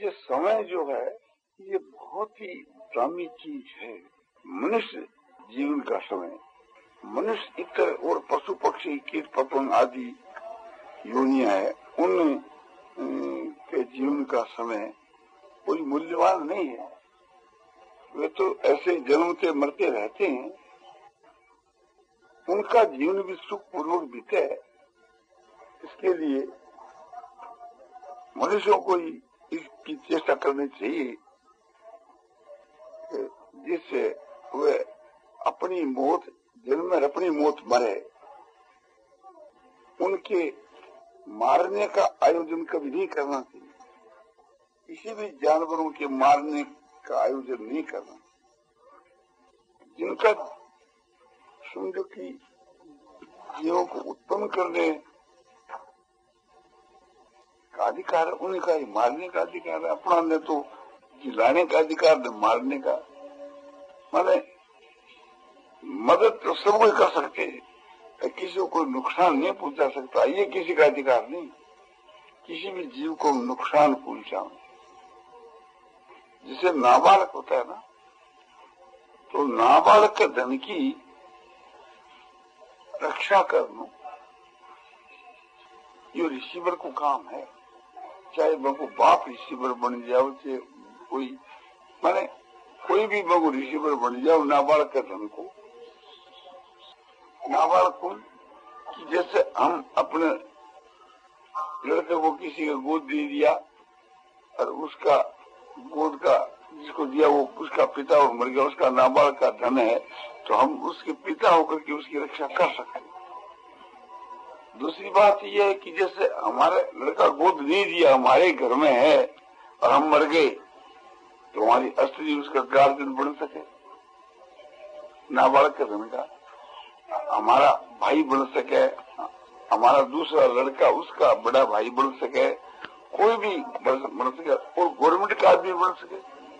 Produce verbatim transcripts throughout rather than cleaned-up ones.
ये समय जो है ये बहुत ही दामी चीज है। मनुष्य जीवन का समय, मनुष्य इतर और पशु पक्षी कीट पतंग आदि योनियां है, उन के जीवन का समय कोई मूल्यवान नहीं है। वे तो ऐसे जन्मते मरते रहते हैं, उनका जीवन भी सुखपूर्वक बीते है। इसके लिए मनुष्यों को ही इसकी चेष्टा करनी चाहिए जिससे वे अपनी मौत जन्म में अपनी मौत मरे। उनके मारने का आयोजन कभी नहीं करना चाहिए, किसी भी जानवरों के मारने का आयोजन नहीं करना। जिनका समझो कि जीवों को उत्पन्न करने का अधिकार है, उनका ही मारने का अधिकार है। अपना ने तो जिलाने का अधिकार है, मारने का माने मदद तो सब कोई कर सकते हैं, किसी को कोई नुकसान नहीं पहुंचा सकता, ये किसी का अधिकार नहीं। किसी भी जीव को नुकसान पहुंचाओ, जिसे नाबालक होता है ना, तो नाबालक के धन की रक्षा करना ये रिसीवर को काम है। चाहे वो बाप रिसीवर बन जाओ, चाहे कोई माने कोई भी बगु रिसीवर बन जाओ नाबालक के धन को। नाबालक को कि जैसे हम अपने लड़के को किसी का गोद दे दिया और उसका गोद का जिसको दिया वो उसका पिता और मर गया, उसका नाबालक का धन है, तो हम उसके पिता होकर के उसकी रक्षा कर सकते हैं। दूसरी बात यह है कि जैसे हमारे लड़का गोद नहीं दिया, हमारे घर में है और हम मर गए, तो हमारी स्त्री उसका गार्जियन बन सके, नाबालक के धन का। हमारा भाई बन सके, हमारा दूसरा लड़का उसका बड़ा भाई बन सके, कोई भी बन सके, और गवर्नमेंट का आदमी बन सके।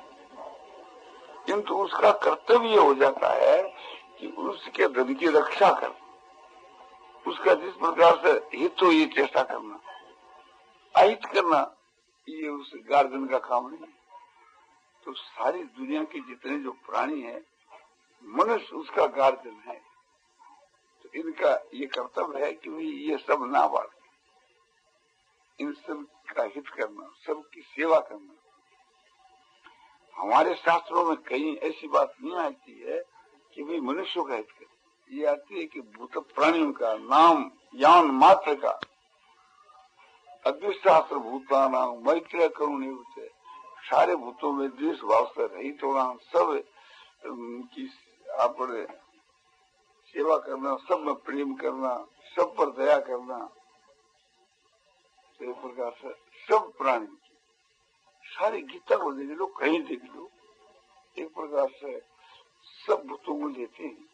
किंतु उसका कर्तव्य हो जाता है कि उसके धन की रक्षा कर, उसका जिस प्रकार से हित हो ये चेष्टा करना, अहित करना ये उस गार्जियन का काम नहीं। तो सारी दुनिया के जितने जो प्राणी हैं, मनुष्य उसका गार्जियन है। तो इनका ये कर्तव्य है कि ये सब नाबालक, इन सब का हित करना, सबकी सेवा करना। हमारे शास्त्रों में कहीं ऐसी बात नहीं आती है कि भाई मनुष्यों का हित करे। ये आती है कि भूत प्राणियों का नाम ज्ञान मात्र का अद्विशास्त्र भूताना मैत्र करुणे होते, सारे भूतों में द्वेष भाव से रहित होना, सब की अपने सेवा करना, सब में प्रेम करना, सब पर दया करना। तो एक प्रकार से सब प्राणी की सारी गीता को देख लो, कहीं देख लो, एक प्रकार से सब भूतों को लेते हैं।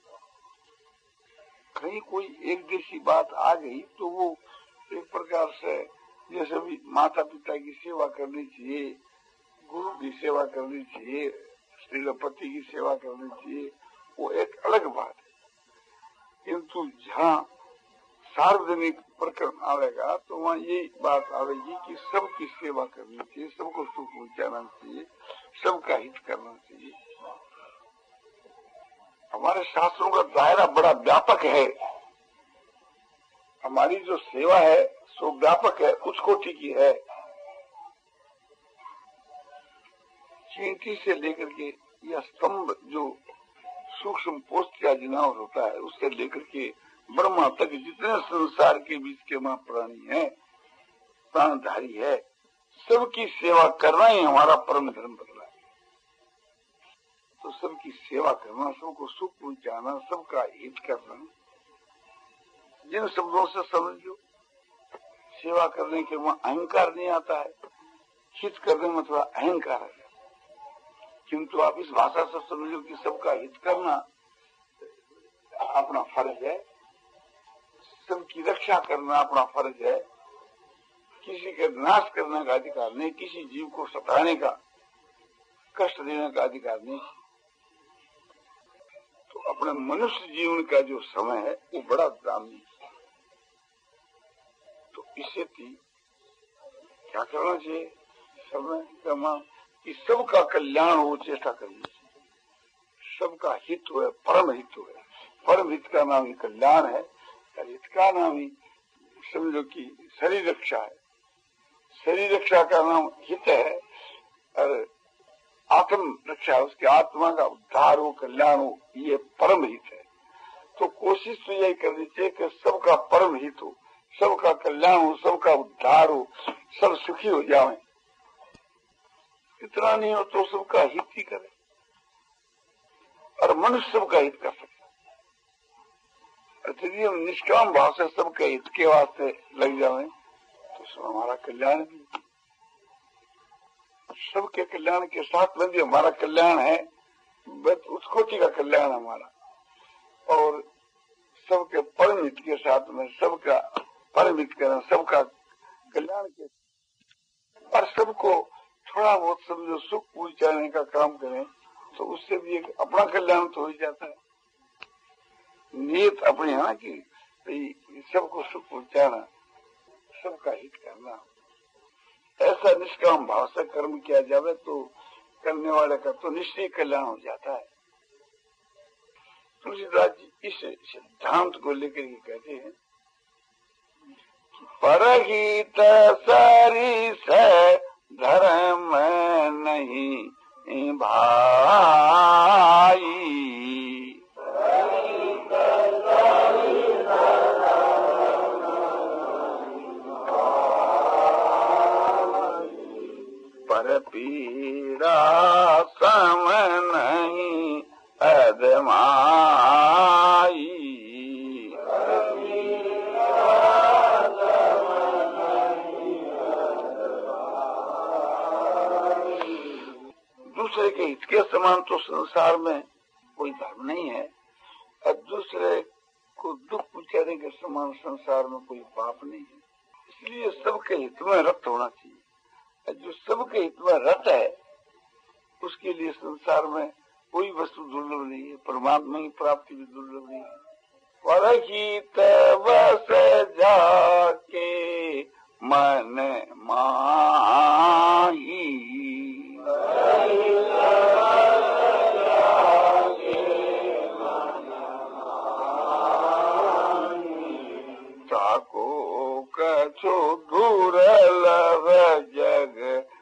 कहीं कोई एक जैसी बात आ गई तो वो एक प्रकार से जैसे भी माता पिता की सेवा करनी चाहिए, गुरु की सेवा करनी चाहिए, स्त्री पति की सेवा करनी चाहिए, वो एक अलग बात है। किंतु जहाँ सार्वजनिक प्रकरण आएगा तो वहाँ ये बात आएगी कि सबकी सेवा करनी चाहिए, सबको सुख पहुंचाना चाहिए, सबका हित करना चाहिए। हमारे शास्त्रों का दायरा बड़ा व्यापक है। हमारी जो सेवा है सो व्यापक है, उच्च कोटि की है। चींटी से लेकर के यह स्तंभ जो सूक्ष्म पोस्ट का जिनावर होता है, उससे लेकर के ब्रह्मा तक जितने संसार के बीच के मां प्राणी है, प्राणधारी है, सबकी सेवा करना ही हमारा परम धर्म बदला है। तो सबकी सेवा करना, सबको सुख पहुंचाना, सबका हित करना, जिन शब्दों से समझो सेवा करने के वहां अहंकार नहीं आता है, हित करने में थोड़ा अहंकार है। किंतु आप इस भाषा से समझो कि सबका हित करना अपना फर्ज है, सबकी रक्षा करना अपना फर्ज है, किसी के नाश करने का अधिकार नहीं, किसी जीव को सताने का, कष्ट देने का अधिकार नहीं। तो अपने मनुष्य जीवन का जो समय है वो बड़ा दामी है। तो इससे क्या करना चाहिए? सब कि सबका कल्याण हो चेष्टा करनी चाहिए, सबका हित हो, परम हित हो। परम हित का नाम ही कल्याण है, हित का नाम ही समझो कि शरीर रक्षा है, शरीर रक्षा का नाम हित है, और आत्म रक्षा उसके आत्मा का उद्धार हो, कल्याण हो, ये परम हित है। तो कोशिश तो यही करनी चाहिए कि सबका परम हित हो, सबका कल्याण हो, सबका उद्धार हो, सब सुखी हो जाए। इतना नहीं हो तो सबका हित ही करे, और मनुष्य सबका हित कर सकता। यदि हम निष्काम भाव से सबके हित के वास्ते लग जाए तो सब हमारा कल्याण भी, सबके कल्याण के साथ में भी हमारा कल्याण है, बस उस कोटि का कल्याण हमारा, और सबके परम हित के साथ में सबका परम हित करना, सबका कल्याण के, और सबको थोड़ा बहुत समझो सुख पहुंचाने का काम करें तो उससे भी एक अपना कल्याण तो हो जाता है। नियत अपनी है ना कि सबको सुख पहुंचाना, सबका हित करना, ऐसा निष्काम भाव से कर्म किया जावे तो करने वाले का तो निश्चय कल्याण हो जाता है। तुलसीदास जी इस सिद्धांत को लेकर के कहते हैं, परहित सरिस धर्म नहीं भाई, पर पीड़ा सम नहीं अदमाई, दूसरे के हित के समान तो संसार में कोई धर्म नहीं है, और दूसरे को दुख पहुंचाने के समान संसार में कोई पाप नहीं है। इसलिए सबके हित में रत होना चाहिए, जो सबके हित में रत है उसके लिए संसार में कोई वस्तु दुर्लभ नहीं है, परमात्मा की प्राप्ति भी दुर्लभ नहीं है। परहित बस जाके मन माही, ताको कछु दुर्लभ जग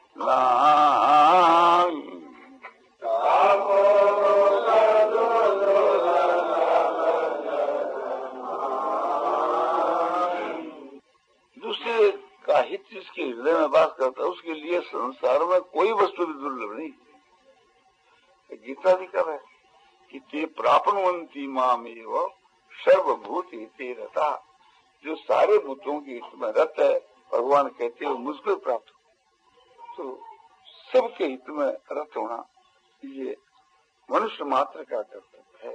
नाई, दूसरे का हित जिसके हृदय में वास करता है उसके लिए संसार में कोई वस्तु भी दुर्लभ नहीं। गीता भी कर है कि ते प्रापणवंती मामेव सर्वभूत हिते रता, जो सारे भूतों के हित में रत है, भगवान कहते हैं मुझको प्राप्त हो। तो सबके हित में रत होना ये मनुष्य मात्र का कर्तव्य है।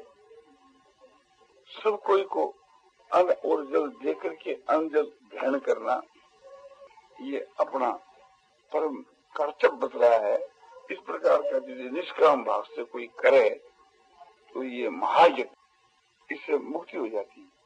सब कोई को अन्न और जल दे करके अन्न जल ग्रहण करना ये अपना परम कर्तव्य बतलाया है। इस प्रकार का यदि निष्काम भाव से कोई करे तो ये महायज्ञ, इससे मुक्ति हो जाती है।